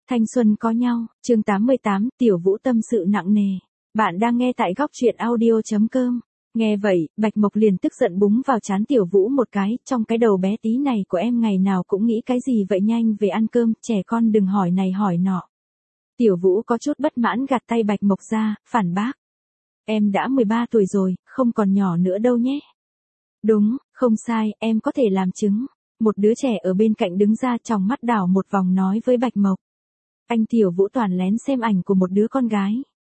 Thanh xuân có nhau, chương 88, Tiểu Vũ tâm sự nặng nề. Bạn đang nghe tại góc truyện audio.com. Nghe vậy, Bạch Mộc liền tức giận búng vào trán Tiểu Vũ một cái, trong cái đầu bé tí này của em ngày nào cũng nghĩ cái gì vậy, nhanh về ăn cơm, trẻ con đừng hỏi này hỏi nọ. Tiểu Vũ có chút bất mãn gạt tay Bạch Mộc ra, phản bác. Em đã 13 tuổi rồi, không còn nhỏ nữa đâu nhé. Đúng, không sai, em có thể làm chứng. Một đứa trẻ ở bên cạnh đứng ra, tròng mắt đảo một vòng nói với Bạch Mộc. Anh Tiểu Vũ toàn lén xem ảnh của một đứa con gái.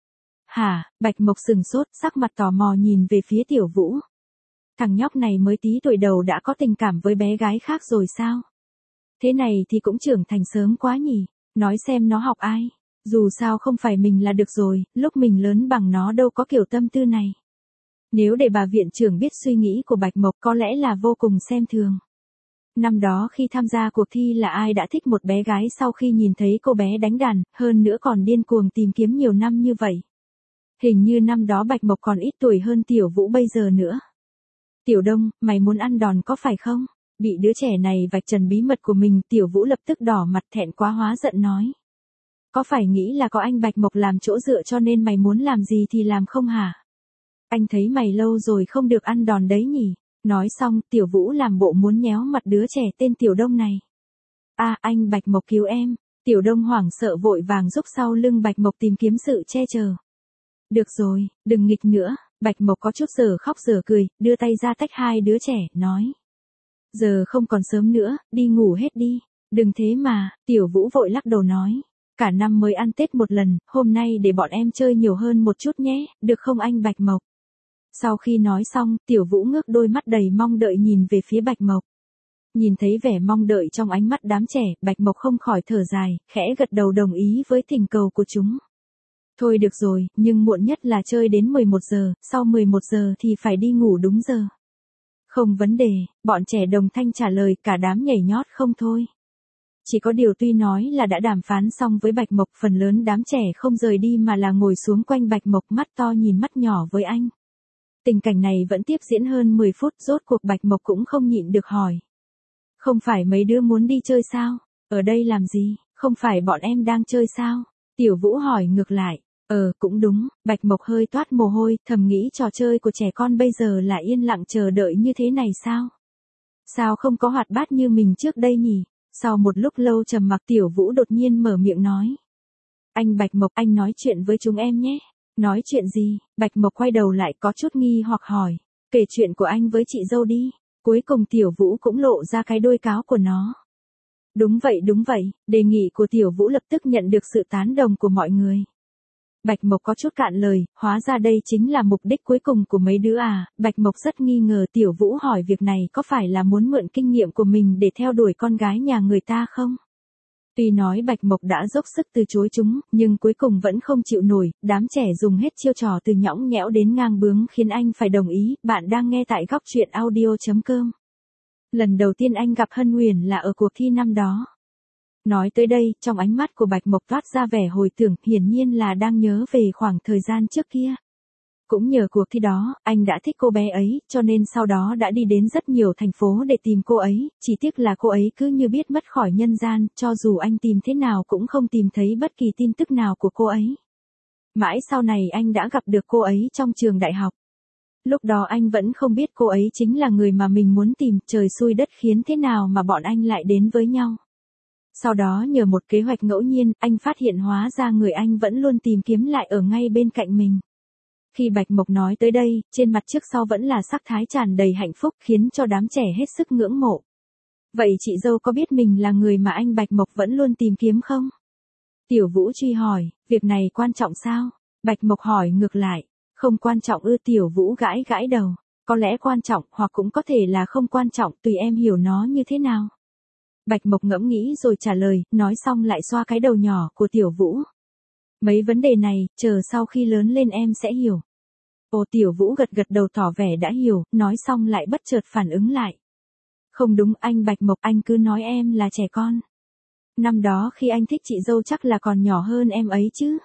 Hả? Bạch Mộc sừng sốt, sắc mặt tò mò nhìn về phía Tiểu Vũ. Thằng nhóc này mới tí tuổi đầu đã có tình cảm với bé gái khác rồi sao? Thế này thì cũng trưởng thành sớm quá nhỉ, nói xem nó học ai. Dù sao không phải mình là được rồi, lúc mình lớn bằng nó đâu có kiểu tâm tư này. Nếu để bà viện trưởng biết suy nghĩ của Bạch Mộc có lẽ là vô cùng xem thường. Năm đó khi tham gia cuộc thi là ai đã thích một bé gái sau khi nhìn thấy cô bé đánh đàn, hơn nữa còn điên cuồng tìm kiếm nhiều năm như vậy. Hình như năm đó Bạch Mộc còn ít tuổi hơn Tiểu Vũ bây giờ nữa. Tiểu Đông, mày muốn ăn đòn có phải không? Bị đứa trẻ này vạch trần bí mật của mình, Tiểu Vũ lập tức đỏ mặt thẹn quá hóa giận nói. Có phải nghĩ là có anh Bạch Mộc làm chỗ dựa cho nên mày muốn làm gì thì làm không hả? Anh thấy mày lâu rồi không được ăn đòn đấy nhỉ? Nói xong, Tiểu Vũ làm bộ muốn nhéo mặt đứa trẻ tên Tiểu Đông này. Anh Bạch Mộc cứu em. Tiểu Đông hoảng sợ vội vàng giúp sau lưng Bạch Mộc tìm kiếm sự che chở. Được rồi, đừng nghịch nữa. Bạch Mộc có chút giờ khóc giờ cười, đưa tay ra tách hai đứa trẻ, nói. Giờ không còn sớm nữa, đi ngủ hết đi. Đừng thế mà, Tiểu Vũ vội lắc đầu nói. Cả năm mới ăn Tết một lần, hôm nay để bọn em chơi nhiều hơn một chút nhé, được không anh Bạch Mộc? Sau khi nói xong, Tiểu Vũ ngước đôi mắt đầy mong đợi nhìn về phía Bạch Mộc. Nhìn thấy vẻ mong đợi trong ánh mắt đám trẻ, Bạch Mộc không khỏi thở dài, khẽ gật đầu đồng ý với thỉnh cầu của chúng. Thôi được rồi, nhưng muộn nhất là chơi đến 11 giờ, sau 11 giờ thì phải đi ngủ đúng giờ. Không vấn đề, bọn trẻ đồng thanh trả lời, cả đám nhảy nhót không thôi. Chỉ có điều tuy nói là đã đàm phán xong với Bạch Mộc, phần lớn đám trẻ không rời đi mà là ngồi xuống quanh Bạch Mộc, mắt to nhìn mắt nhỏ với anh. Tình cảnh này vẫn tiếp diễn hơn 10 phút, rốt cuộc Bạch Mộc cũng không nhịn được hỏi. Không phải mấy đứa muốn đi chơi sao? Ở đây làm gì? Không phải bọn em đang chơi sao? Tiểu Vũ hỏi ngược lại. Cũng đúng, Bạch Mộc hơi toát mồ hôi, thầm nghĩ trò chơi của trẻ con bây giờ là yên lặng chờ đợi như thế này sao? Sao không có hoạt bát như mình trước đây nhỉ? Sau một lúc lâu trầm mặc, Tiểu Vũ đột nhiên mở miệng nói. Anh Bạch Mộc, anh nói chuyện với chúng em nhé. Nói chuyện gì? Bạch Mộc quay đầu lại có chút nghi hoặc hỏi. Kể chuyện của anh với chị dâu đi. Cuối cùng Tiểu Vũ cũng lộ ra cái đuôi cáo của nó. Đúng vậy, đề nghị của Tiểu Vũ lập tức nhận được sự tán đồng của mọi người. Bạch Mộc có chút cạn lời, hóa ra đây chính là mục đích cuối cùng của mấy đứa à? Bạch Mộc rất nghi ngờ Tiểu Vũ hỏi việc này có phải là muốn mượn kinh nghiệm của mình để theo đuổi con gái nhà người ta không? Tuy nói Bạch Mộc đã dốc sức từ chối chúng, nhưng cuối cùng vẫn không chịu nổi, đám trẻ dùng hết chiêu trò từ nhõng nhẽo đến ngang bướng khiến anh phải đồng ý. Bạn đang nghe tại góc truyện audio.com. Lần đầu tiên anh gặp Hân Huyền là ở cuộc thi năm đó. Nói tới đây, trong ánh mắt của Bạch Mộc toát ra vẻ hồi tưởng, hiển nhiên là đang nhớ về khoảng thời gian trước kia. Cũng nhờ cuộc thi đó, anh đã thích cô bé ấy, cho nên sau đó đã đi đến rất nhiều thành phố để tìm cô ấy, chỉ tiếc là cô ấy cứ như biết mất khỏi nhân gian, cho dù anh tìm thế nào cũng không tìm thấy bất kỳ tin tức nào của cô ấy. Mãi sau này anh đã gặp được cô ấy trong trường đại học. Lúc đó anh vẫn không biết cô ấy chính là người mà mình muốn tìm, trời xui đất khiến thế nào mà bọn anh lại đến với nhau. Sau đó nhờ một kế hoạch ngẫu nhiên, anh phát hiện hóa ra người anh vẫn luôn tìm kiếm lại ở ngay bên cạnh mình. Khi Bạch Mộc nói tới đây, trên mặt trước sau vẫn là sắc thái tràn đầy hạnh phúc, khiến cho đám trẻ hết sức ngưỡng mộ. Vậy chị dâu có biết mình là người mà anh Bạch Mộc vẫn luôn tìm kiếm không? Tiểu Vũ truy hỏi, việc này quan trọng sao? Bạch Mộc hỏi ngược lại, không quan trọng ư? Tiểu Vũ gãi gãi đầu, có lẽ quan trọng, hoặc cũng có thể là không quan trọng, tùy em hiểu nó như thế nào. Bạch Mộc ngẫm nghĩ rồi trả lời, nói xong lại xoa cái đầu nhỏ của Tiểu Vũ. Mấy vấn đề này, chờ sau khi lớn lên em sẽ hiểu. Tiểu Vũ gật gật đầu tỏ vẻ đã hiểu, nói xong lại bất chợt phản ứng lại. Không đúng anh Bạch Mộc, anh cứ nói em là trẻ con. Năm đó khi anh thích chị dâu chắc là còn nhỏ hơn em ấy chứ.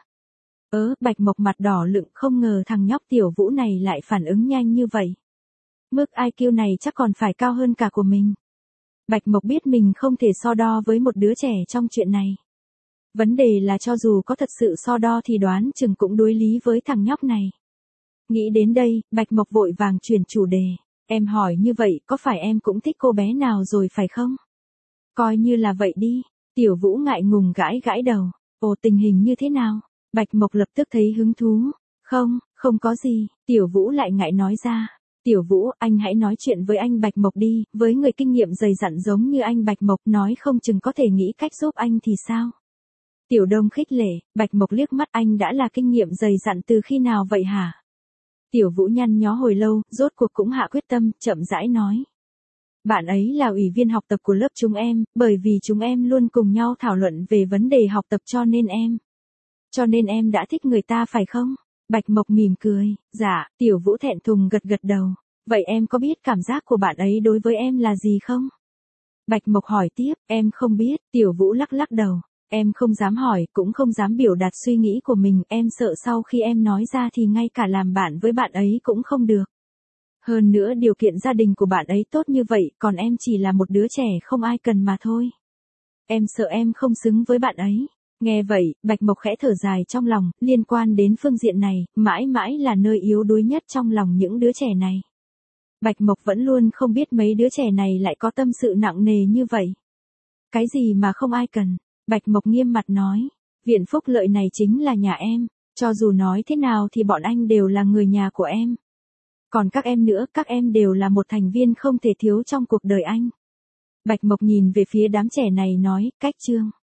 Bạch Mộc mặt đỏ lựng, không ngờ thằng nhóc Tiểu Vũ này lại phản ứng nhanh như vậy. Mức IQ này chắc còn phải cao hơn cả của mình. Bạch Mộc biết mình không thể so đo với một đứa trẻ trong chuyện này. Vấn đề là cho dù có thật sự so đo thì đoán chừng cũng đối lý với thằng nhóc này. Nghĩ đến đây, Bạch Mộc vội vàng chuyển chủ đề. Em hỏi như vậy có phải em cũng thích cô bé nào rồi phải không? Coi như là vậy đi. Tiểu Vũ ngại ngùng gãi gãi đầu. Ồ, tình hình như thế nào? Bạch Mộc lập tức thấy hứng thú. Không, không có gì. Tiểu Vũ lại ngại nói ra. Tiểu Vũ, anh hãy nói chuyện với anh Bạch Mộc đi, với người kinh nghiệm dày dặn giống như anh Bạch Mộc nói không chừng có thể nghĩ cách giúp anh thì sao? Tiểu Đông khích lệ. Bạch Mộc liếc mắt, anh đã là kinh nghiệm dày dặn từ khi nào vậy hả? Tiểu Vũ nhăn nhó hồi lâu, rốt cuộc cũng hạ quyết tâm, chậm rãi nói. Bạn ấy là ủy viên học tập của lớp chúng em, bởi vì chúng em luôn cùng nhau thảo luận về vấn đề học tập cho nên em đã thích người ta phải không? Bạch Mộc mỉm cười. Dạ. Tiểu Vũ thẹn thùng gật gật đầu. Vậy em có biết cảm giác của bạn ấy đối với em là gì không? Bạch Mộc hỏi tiếp. Em không biết. Tiểu Vũ lắc lắc đầu. Em không dám hỏi, cũng không dám biểu đạt suy nghĩ của mình, em sợ sau khi em nói ra thì ngay cả làm bạn với bạn ấy cũng không được. Hơn nữa điều kiện gia đình của bạn ấy tốt như vậy, còn em chỉ là một đứa trẻ không ai cần mà thôi. Em sợ em không xứng với bạn ấy. Nghe vậy, Bạch Mộc khẽ thở dài trong lòng, liên quan đến phương diện này, mãi mãi là nơi yếu đuối nhất trong lòng những đứa trẻ này. Bạch Mộc vẫn luôn không biết mấy đứa trẻ này lại có tâm sự nặng nề như vậy. Cái gì mà không ai cần? Bạch Mộc nghiêm mặt nói. Viện Phúc Lợi này chính là nhà em, cho dù nói thế nào thì bọn anh đều là người nhà của em. Còn các em nữa, các em đều là một thành viên không thể thiếu trong cuộc đời anh. Bạch Mộc nhìn về phía đám trẻ này nói, cách chương.